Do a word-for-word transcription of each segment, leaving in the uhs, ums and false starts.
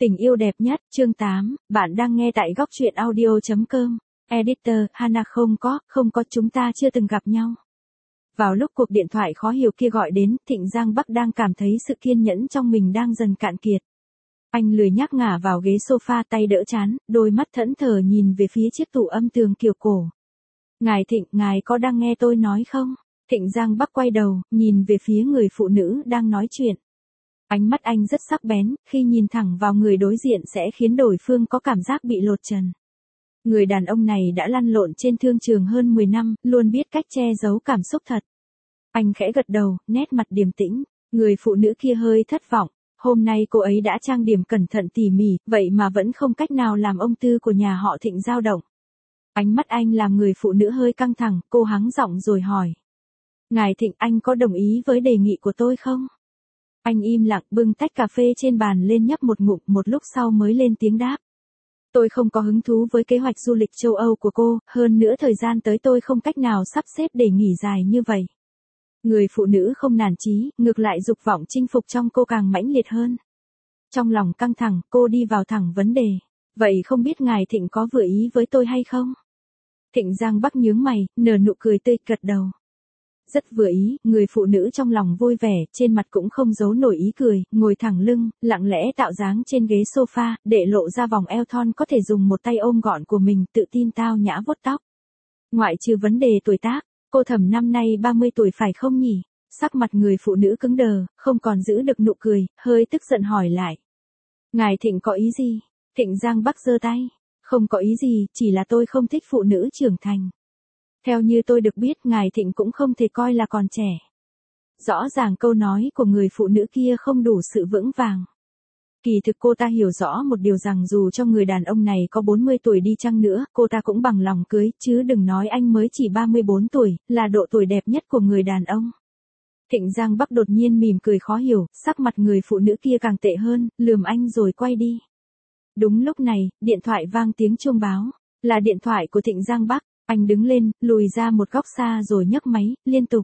Tình yêu đẹp nhất, chương tám, bạn đang nghe tại góc truyện audio chấm com. Editor, Hana không có, không có chúng ta chưa từng gặp nhau. Vào lúc cuộc điện thoại khó hiểu kia gọi đến, Thịnh Giang Bắc đang cảm thấy sự kiên nhẫn trong mình đang dần cạn kiệt. Anh lười nhác ngả vào ghế sofa tay đỡ chán, đôi mắt thẫn thờ nhìn về phía chiếc tủ âm tường kiểu cổ. Ngài Thịnh, ngài có đang nghe tôi nói không? Thịnh Giang Bắc quay đầu, nhìn về phía người phụ nữ đang nói chuyện. Ánh mắt anh rất sắc bén, khi nhìn thẳng vào người đối diện sẽ khiến đối phương có cảm giác bị lột trần. Người đàn ông này đã lăn lộn trên thương trường hơn mười năm, luôn biết cách che giấu cảm xúc thật. Anh khẽ gật đầu, nét mặt điềm tĩnh, người phụ nữ kia hơi thất vọng. Hôm nay cô ấy đã trang điểm cẩn thận tỉ mỉ, vậy mà vẫn không cách nào làm ông Tư của nhà họ Thịnh dao động. Ánh mắt anh làm người phụ nữ hơi căng thẳng, cô hắng giọng rồi hỏi. Ngài Thịnh, anh có đồng ý với đề nghị của tôi không? Anh im lặng bưng tách cà phê trên bàn lên nhấp một ngụm, một lúc sau mới lên tiếng đáp. Tôi không có hứng thú với kế hoạch du lịch châu Âu của cô, hơn nữa thời gian tới tôi không cách nào sắp xếp để nghỉ dài như vậy. Người phụ nữ không nản chí, ngược lại dục vọng chinh phục trong cô càng mãnh liệt hơn. Trong lòng căng thẳng, cô đi vào thẳng vấn đề. Vậy không biết ngài Thịnh có vừa ý với tôi hay không? Thịnh Giang Bắc nhướng mày, nở nụ cười tươi, gật đầu. Rất vừa ý, người phụ nữ trong lòng vui vẻ, trên mặt cũng không giấu nổi ý cười, ngồi thẳng lưng, lặng lẽ tạo dáng trên ghế sofa, để lộ ra vòng eo thon có thể dùng một tay ôm gọn của mình, tự tin tao nhã vuốt tóc. Ngoại trừ vấn đề tuổi tác, cô Thẩm năm nay ba mươi tuổi phải không nhỉ? Sắc mặt người phụ nữ cứng đờ, không còn giữ được nụ cười, hơi tức giận hỏi lại. Ngài Thịnh có ý gì? Thịnh Giang Bắc giơ tay. Không có ý gì, chỉ là tôi không thích phụ nữ trưởng thành. Theo như tôi được biết, ngài Thịnh cũng không thể coi là còn trẻ. Rõ ràng câu nói của người phụ nữ kia không đủ sự vững vàng. Kỳ thực cô ta hiểu rõ một điều rằng dù cho người đàn ông này có bốn mươi tuổi đi chăng nữa, cô ta cũng bằng lòng cưới, chứ đừng nói anh mới chỉ ba mươi bốn tuổi, là độ tuổi đẹp nhất của người đàn ông. Thịnh Giang Bắc đột nhiên mỉm cười khó hiểu, sắc mặt người phụ nữ kia càng tệ hơn, lườm anh rồi quay đi. Đúng lúc này, điện thoại vang tiếng chuông báo, là điện thoại của Thịnh Giang Bắc. Anh đứng lên, lùi ra một góc xa rồi nhấc máy, liên tục.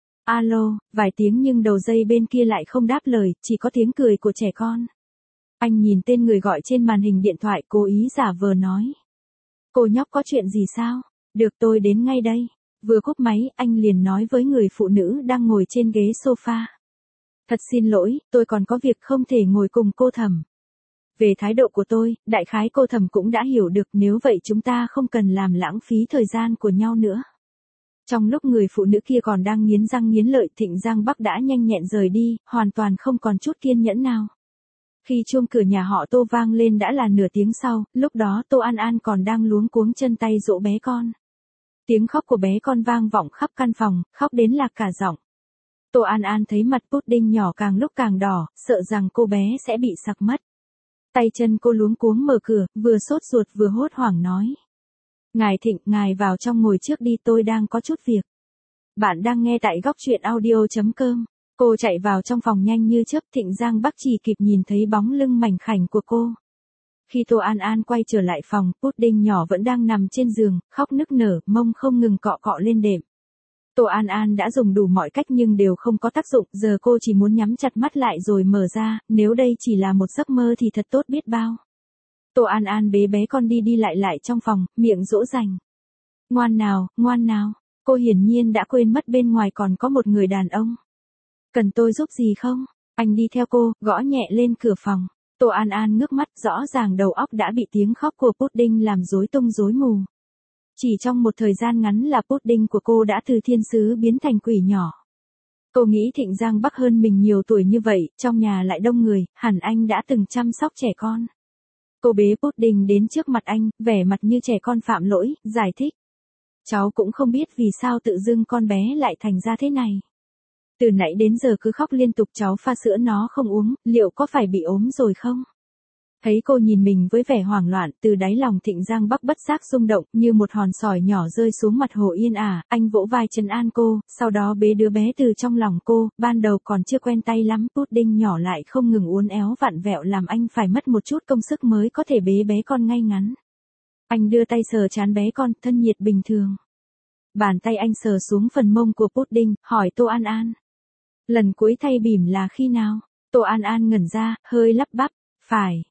Alo, vài tiếng nhưng đầu dây bên kia lại không đáp lời, chỉ có tiếng cười của trẻ con. Anh nhìn tên người gọi trên màn hình điện thoại, cố ý giả vờ nói. Cô nhóc có chuyện gì sao? Được, tôi đến ngay đây. Vừa cúp máy, anh liền nói với người phụ nữ đang ngồi trên ghế sofa. Thật xin lỗi, tôi còn có việc không thể ngồi cùng cô Thẩm. Về thái độ của tôi, đại khái cô Thẩm cũng đã hiểu được, nếu vậy chúng ta không cần làm lãng phí thời gian của nhau nữa. Trong lúc người phụ nữ kia còn đang nghiến răng nghiến lợi, Thịnh Giang Bắc đã nhanh nhẹn rời đi, hoàn toàn không còn chút kiên nhẫn nào. Khi chuông cửa nhà họ Tô vang lên đã là nửa tiếng sau, lúc đó Tô An An còn đang luống cuống chân tay dỗ bé con. Tiếng khóc của bé con vang vọng khắp căn phòng, khóc đến lạc cả giọng. Tô An An thấy mặt pudding nhỏ càng lúc càng đỏ, sợ rằng cô bé sẽ bị sặc mất. Tay chân cô luống cuống mở cửa, vừa sốt ruột vừa hốt hoảng nói. Ngài Thịnh, ngài vào trong ngồi trước đi, tôi đang có chút việc. Bạn đang nghe tại góc truyện audio chấm com. Cô chạy vào trong phòng nhanh như chớp, Thịnh Giang Bắc chỉ kịp nhìn thấy bóng lưng mảnh khảnh của cô. Khi Tô An An quay trở lại phòng, pudding nhỏ vẫn đang nằm trên giường, khóc nức nở, mông không ngừng cọ cọ lên đệm. Tô An An đã dùng đủ mọi cách nhưng đều không có tác dụng, giờ cô chỉ muốn nhắm chặt mắt lại rồi mở ra, nếu đây chỉ là một giấc mơ thì thật tốt biết bao. Tô An An bế bé con đi đi lại lại trong phòng, miệng dỗ dành. Ngoan nào, ngoan nào, cô hiển nhiên đã quên mất bên ngoài còn có một người đàn ông. Cần tôi giúp gì không? Anh đi theo cô, gõ nhẹ lên cửa phòng. Tô An An ngước mắt, rõ ràng đầu óc đã bị tiếng khóc của pudding làm rối tung rối mù. Chỉ trong một thời gian ngắn là pudding của cô đã từ thiên sứ biến thành quỷ nhỏ. Cô nghĩ Thịnh Giang Bắc hơn mình nhiều tuổi như vậy, trong nhà lại đông người, hẳn anh đã từng chăm sóc trẻ con. Cô bế pudding đến trước mặt anh, vẻ mặt như trẻ con phạm lỗi, giải thích. Cháu cũng không biết vì sao tự dưng con bé lại thành ra thế này. Từ nãy đến giờ cứ khóc liên tục, cháu pha sữa nó không uống, liệu có phải bị ốm rồi không? Thấy cô nhìn mình với vẻ hoảng loạn, từ đáy lòng Thịnh Giang Bắc bất giác rung động, như một hòn sỏi nhỏ rơi xuống mặt hồ yên ả, anh vỗ vai trấn an cô, sau đó bế đứa bé từ trong lòng cô, ban đầu còn chưa quen tay lắm, pudding nhỏ lại không ngừng uốn éo vặn vẹo làm anh phải mất một chút công sức mới có thể bế bé con ngay ngắn. Anh đưa tay sờ trán bé con, thân nhiệt bình thường. Bàn tay anh sờ xuống phần mông của pudding, hỏi Tô An An. Lần cuối thay bỉm là khi nào? Tô An An ngẩn ra, hơi lắp bắp. Phải,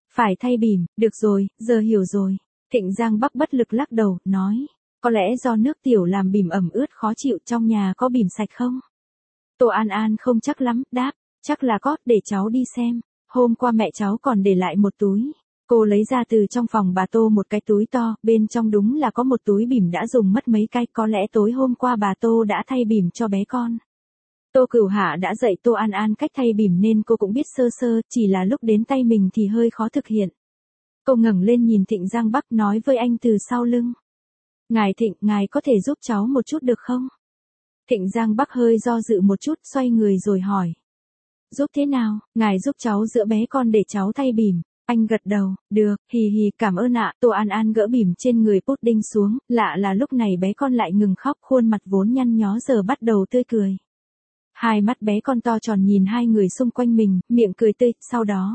Phải thay bỉm, được rồi, giờ hiểu rồi. Thịnh Giang Bắc bất lực lắc đầu, nói. Có lẽ do nước tiểu làm bỉm ẩm ướt khó chịu, trong nhà có bỉm sạch không? Tô An An không chắc lắm, đáp. Chắc là có, để cháu đi xem. Hôm qua mẹ cháu còn để lại một túi. Cô lấy ra từ trong phòng bà Tô một cái túi to, bên trong đúng là có một túi bỉm đã dùng mất mấy cái, có lẽ tối hôm qua bà Tô đã thay bỉm cho bé con. Tô Cửu Hạ đã dạy Tô An An cách thay bỉm nên cô cũng biết sơ sơ, chỉ là lúc đến tay mình thì hơi khó thực hiện. Cô ngẩng lên nhìn Thịnh Giang Bắc nói với anh từ sau lưng. Ngài Thịnh, ngài có thể giúp cháu một chút được không? Thịnh Giang Bắc hơi do dự một chút, xoay người rồi hỏi. Giúp thế nào, ngài giúp cháu giữa bé con để cháu thay bỉm. Anh gật đầu, được, hì hì, cảm ơn ạ. Tô An An gỡ bỉm trên người Pudding xuống, lạ là lúc này bé con lại ngừng khóc, khuôn mặt vốn nhăn nhó giờ bắt đầu tươi cười. Hai mắt bé con to tròn nhìn hai người xung quanh mình, miệng cười tươi, sau đó.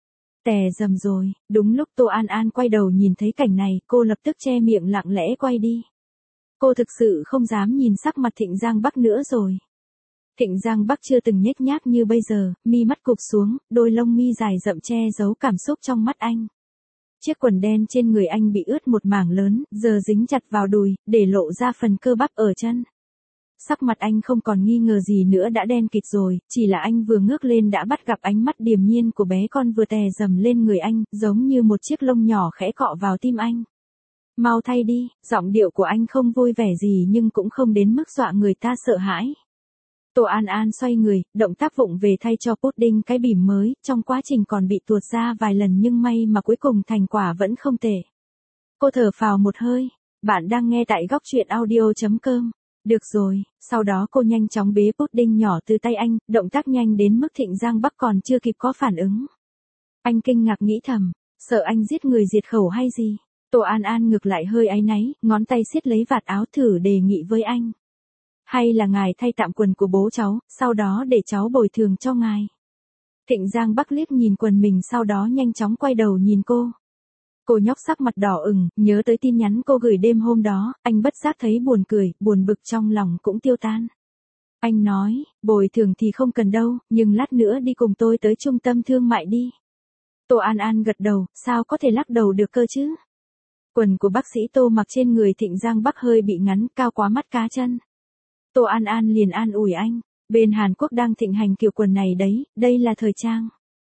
Tè dầm rồi, đúng lúc Tô An An quay đầu nhìn thấy cảnh này, cô lập tức che miệng lặng lẽ quay đi. Cô thực sự không dám nhìn sắc mặt Thịnh Giang Bắc nữa rồi. Thịnh Giang Bắc chưa từng nhếch nhác như bây giờ, mi mắt cụp xuống, đôi lông mi dài rậm che giấu cảm xúc trong mắt anh. Chiếc quần đen trên người anh bị ướt một mảng lớn, giờ dính chặt vào đùi, để lộ ra phần cơ bắp ở chân. Sắc mặt anh không còn nghi ngờ gì nữa đã đen kịt rồi, chỉ là anh vừa ngước lên đã bắt gặp ánh mắt điềm nhiên của bé con vừa tè dầm lên người anh, giống như một chiếc lông nhỏ khẽ cọ vào tim anh. Mau thay đi, giọng điệu của anh không vui vẻ gì nhưng cũng không đến mức dọa người ta sợ hãi. Tô An An xoay người, động tác vụng về thay cho Pudding cái bỉm mới, trong quá trình còn bị tuột ra vài lần nhưng may mà cuối cùng thành quả vẫn không tệ. Cô thở phào một hơi, bạn đang nghe tại góc truyện audio chấm com. Được rồi, sau đó cô nhanh chóng bế Pudding nhỏ từ tay anh, động tác nhanh đến mức Thịnh Giang Bắc còn chưa kịp có phản ứng. Anh kinh ngạc nghĩ thầm, sợ anh giết người diệt khẩu hay gì? Tô An An ngược lại hơi áy náy, ngón tay siết lấy vạt áo thử đề nghị với anh. Hay là ngài thay tạm quần của bố cháu, sau đó để cháu bồi thường cho ngài. Thịnh Giang Bắc liếc nhìn quần mình sau đó nhanh chóng quay đầu nhìn cô. Cô nhóc sắc mặt đỏ ửng, nhớ tới tin nhắn cô gửi đêm hôm đó, anh bất giác thấy buồn cười, buồn bực trong lòng cũng tiêu tan. Anh nói, bồi thường thì không cần đâu, nhưng lát nữa đi cùng tôi tới trung tâm thương mại đi. Tô An An gật đầu, sao có thể lắc đầu được cơ chứ? Quần của bác sĩ Tô mặc trên người Thịnh Giang Bắc hơi bị ngắn, cao quá mắt cá chân. Tô An An liền an ủi anh, bên Hàn Quốc đang thịnh hành kiểu quần này đấy, đây là thời trang.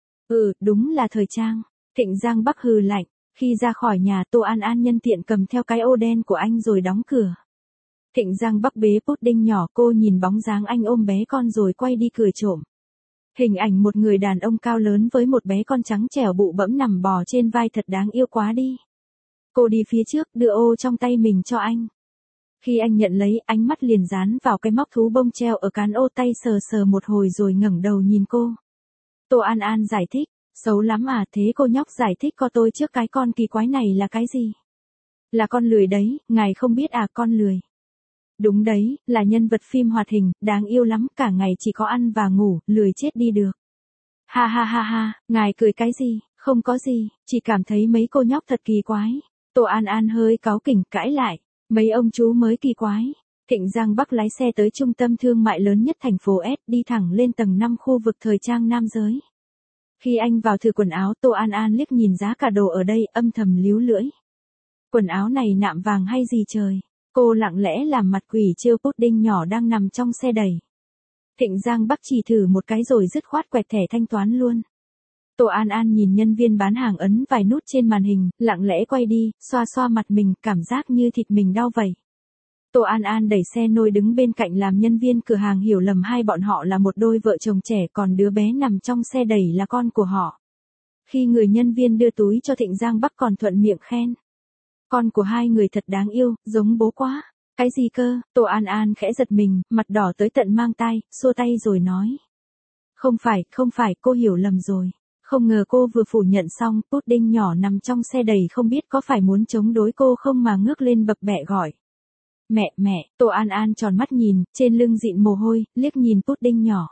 Ừ, đúng là thời trang. Thịnh Giang Bắc hừ lạnh, khi ra khỏi nhà Tô An An nhân tiện cầm theo cái ô đen của anh rồi đóng cửa. Thịnh Giang Bắc bế Pudding nhỏ, cô nhìn bóng dáng anh ôm bé con rồi quay đi cười trộm. Hình ảnh một người đàn ông cao lớn với một bé con trắng trẻo bụ bẫm nằm bò trên vai thật đáng yêu quá đi. Cô đi phía trước đưa ô trong tay mình cho anh. Khi anh nhận lấy, ánh mắt liền dán vào cái móc thú bông treo ở cán ô, tay sờ sờ một hồi rồi ngẩng đầu nhìn cô. Tô An An giải thích, xấu lắm à? Thế cô nhóc giải thích cho tôi trước, cái con kỳ quái này là cái gì? Là con lười đấy, ngài không biết à? Con lười. Đúng đấy, là nhân vật phim hoạt hình, đáng yêu lắm, cả ngày chỉ có ăn và ngủ, lười chết đi được. Ha ha ha ha, ngài cười cái gì? Không có gì, chỉ cảm thấy mấy cô nhóc thật kỳ quái. Tô An An hơi cáu kỉnh cãi lại. Mấy ông chú mới kỳ quái. Thịnh Giang Bắc lái xe tới trung tâm thương mại lớn nhất thành phố S, đi thẳng lên tầng năm khu vực thời trang nam giới. Khi anh vào thử quần áo, Tô An An liếc nhìn giá cả đồ ở đây, âm thầm líu lưỡi. Quần áo này nạm vàng hay gì trời? Cô lặng lẽ làm mặt quỷ trêu Pudding nhỏ đang nằm trong xe đẩy. Thịnh Giang Bắc chỉ thử một cái rồi dứt khoát quẹt thẻ thanh toán luôn. Tô An An nhìn nhân viên bán hàng ấn vài nút trên màn hình, lặng lẽ quay đi, xoa xoa mặt mình, cảm giác như thịt mình đau vậy. Tô An An đẩy xe nôi đứng bên cạnh làm nhân viên cửa hàng hiểu lầm hai bọn họ là một đôi vợ chồng trẻ, còn đứa bé nằm trong xe đẩy là con của họ. Khi người nhân viên đưa túi cho Thịnh Giang Bắc còn thuận miệng khen. Con của hai người thật đáng yêu, giống bố quá. Cái gì cơ? Tô An An khẽ giật mình, mặt đỏ tới tận mang tai, xua tay rồi nói. Không phải, không phải, cô hiểu lầm rồi. Không ngờ cô vừa phủ nhận xong, Pudding nhỏ nằm trong xe đầy không biết có phải muốn chống đối cô không mà ngước lên bập bẹ gọi. Mẹ, mẹ, Tô An An tròn mắt nhìn, trên lưng dịn mồ hôi, liếc nhìn Pudding nhỏ.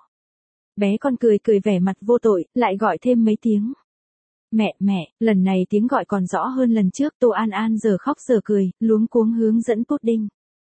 Bé con cười cười vẻ mặt vô tội, lại gọi thêm mấy tiếng. Mẹ, mẹ, lần này tiếng gọi còn rõ hơn lần trước. Tô An An giờ khóc giờ cười, luống cuống hướng dẫn Pudding.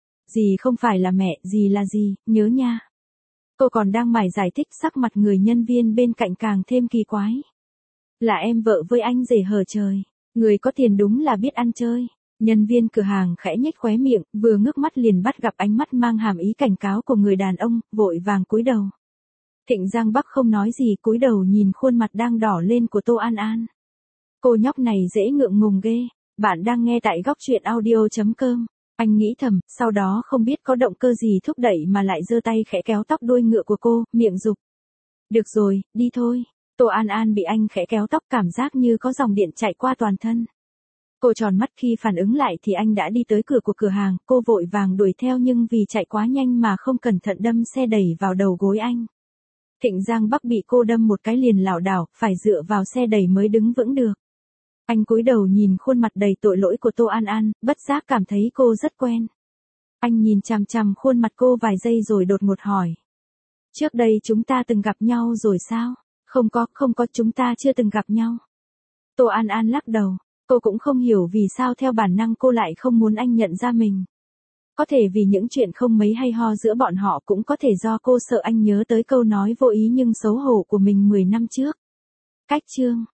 Dì không phải là mẹ, dì là gì, nhớ nha. Cô còn đang mải giải thích, sắc mặt người nhân viên bên cạnh càng thêm kỳ quái. Là em vợ với anh rể hở trời. Người có tiền đúng là biết ăn chơi. Nhân viên cửa hàng khẽ nhếch khóe miệng, vừa ngước mắt liền bắt gặp ánh mắt mang hàm ý cảnh cáo của người đàn ông, vội vàng cúi đầu. Thịnh Giang Bắc không nói gì, cúi đầu nhìn khuôn mặt đang đỏ lên của Tô An An. Cô nhóc này dễ ngượng ngùng ghê. Bạn đang nghe tại góc truyện audio chấm com. Anh nghĩ thầm, sau đó không biết có động cơ gì thúc đẩy mà lại giơ tay khẽ kéo tóc đuôi ngựa của cô, miệng dục. Được rồi, đi thôi. Tô An An bị anh khẽ kéo tóc, cảm giác như có dòng điện chạy qua toàn thân. Cô tròn mắt khi phản ứng lại thì anh đã đi tới cửa của cửa hàng, cô vội vàng đuổi theo nhưng vì chạy quá nhanh mà không cẩn thận đâm xe đẩy vào đầu gối anh. Thịnh Giang Bắc bị cô đâm một cái liền lảo đảo, phải dựa vào xe đẩy mới đứng vững được. Anh cúi đầu nhìn khuôn mặt đầy tội lỗi của Tô An An, bất giác cảm thấy cô rất quen. Anh nhìn chằm chằm khuôn mặt cô vài giây rồi đột ngột hỏi. Trước đây chúng ta từng gặp nhau rồi sao? Không có, không có, chúng ta chưa từng gặp nhau. Tô An An lắc đầu, cô cũng không hiểu vì sao theo bản năng cô lại không muốn anh nhận ra mình. Có thể vì những chuyện không mấy hay ho giữa bọn họ, cũng có thể do cô sợ anh nhớ tới câu nói vô ý nhưng xấu hổ của mình mười năm trước. Cách chương